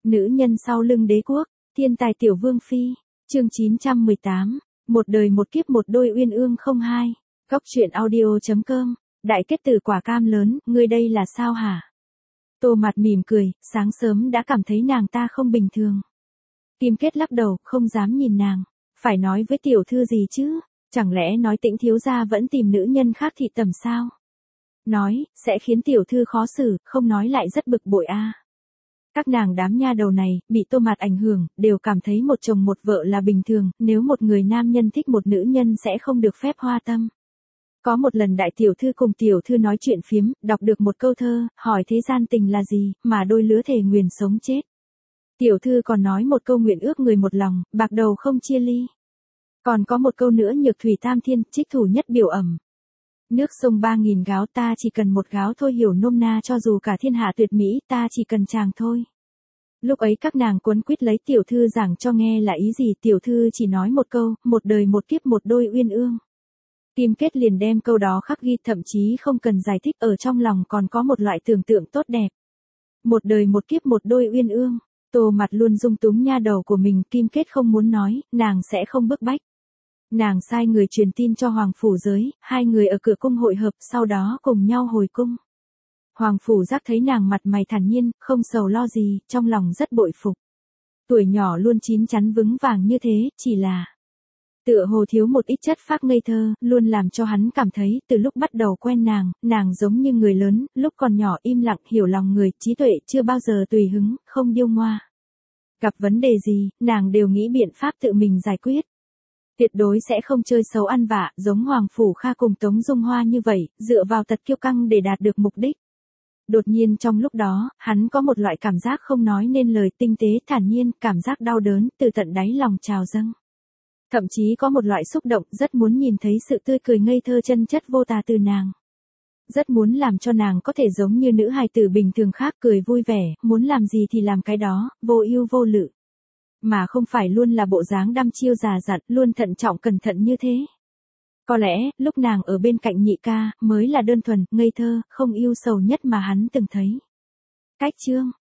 Nữ nhân sau lưng đế quốc, thiên tài tiểu vương phi, chương 918, một đời một kiếp một đôi uyên ương không hai, góc truyện audio.com, đại kết từ quả cam lớn, ngươi đây là sao hả? Tô Mạt mỉm cười, sáng sớm đã cảm thấy nàng ta không bình thường. Kim Kết lắc đầu, không dám nhìn nàng, phải nói với tiểu thư gì chứ, chẳng lẽ nói Tĩnh thiếu gia vẫn tìm nữ nhân khác thị tầm sao? Nói, sẽ khiến tiểu thư khó xử, không nói lại rất bực bội a. Các nàng đám nha đầu này, bị Tô Mạt ảnh hưởng, đều cảm thấy một chồng một vợ là bình thường, nếu một người nam nhân thích một nữ nhân sẽ không được phép hoa tâm. Có một lần đại tiểu thư cùng tiểu thư nói chuyện phiếm, đọc được một câu thơ, hỏi thế gian tình là gì, mà đôi lứa thề nguyền sống chết. Tiểu thư còn nói một câu nguyện ước người một lòng, bạc đầu không chia ly. Còn có một câu nữa nhược thủy tam thiên, trích thủ nhất biểu ẩm. Nước sông 3.000 gáo ta chỉ cần một gáo thôi, hiểu nôm na cho dù cả thiên hạ tuyệt mỹ ta chỉ cần chàng thôi. Lúc ấy các nàng cuốn quýt lấy tiểu thư giảng cho nghe là ý gì, tiểu thư chỉ nói một câu, một đời một kiếp một đôi uyên ương. Kim Kết liền đem câu đó khắc ghi, thậm chí không cần giải thích, ở trong lòng còn có một loại tưởng tượng tốt đẹp. Một đời một kiếp một đôi uyên ương, Tô Mạt luôn dung túng nha đầu của mình, Kim Kết không muốn nói, nàng sẽ không bức bách. Nàng sai người truyền tin cho Hoàng Phủ Giới, hai người ở cửa cung hội hợp, sau đó cùng nhau hồi cung. Hoàng Phủ Giác thấy nàng mặt mày thản nhiên, không sầu lo gì, trong lòng rất bội phục. Tuổi nhỏ luôn chín chắn vững vàng như thế, chỉ là tựa hồ thiếu một ít chất phác ngây thơ, luôn làm cho hắn cảm thấy, từ lúc bắt đầu quen nàng giống như người lớn, lúc còn nhỏ im lặng hiểu lòng người, trí tuệ chưa bao giờ tùy hứng, không điêu ngoa. Gặp vấn đề gì, nàng đều nghĩ biện pháp tự mình giải quyết. Tuyệt đối sẽ không chơi xấu ăn vạ, giống Hoàng Phủ Kha cùng Tống Dung Hoa như vậy, dựa vào tật kiêu căng để đạt được mục đích. Đột nhiên trong lúc đó, hắn có một loại cảm giác không nói nên lời, tinh tế thản nhiên, cảm giác đau đớn, từ tận đáy lòng trào dâng. Thậm chí có một loại xúc động, rất muốn nhìn thấy sự tươi cười ngây thơ chân chất vô tà từ nàng. Rất muốn làm cho nàng có thể giống như nữ hài tử bình thường khác, cười vui vẻ, muốn làm gì thì làm cái đó, vô ưu vô lự. Mà không phải luôn là bộ dáng đăm chiêu già dặn, luôn thận trọng cẩn thận như thế. Có lẽ, lúc nàng ở bên cạnh nhị ca, mới là đơn thuần, ngây thơ, không yêu sầu nhất mà hắn từng thấy. Cách chương,